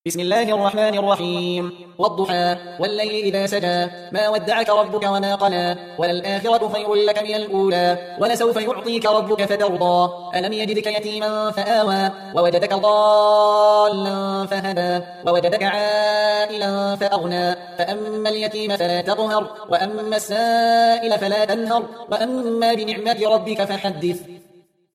بسم الله الرحمن الرحيم والضحى والليل إذا سجى ما ودعك ربك وما قلى وللآخرة خير لك من الأولى ولسوف يعطيك ربك فترضى ألم يجدك يتيما فآوى ووجدك ضالا فهدى ووجدك عائلا فأغنى فأما اليتيم فلا تقهر وأما السائل فلا تنهر وأما بنعمة ربك فحدث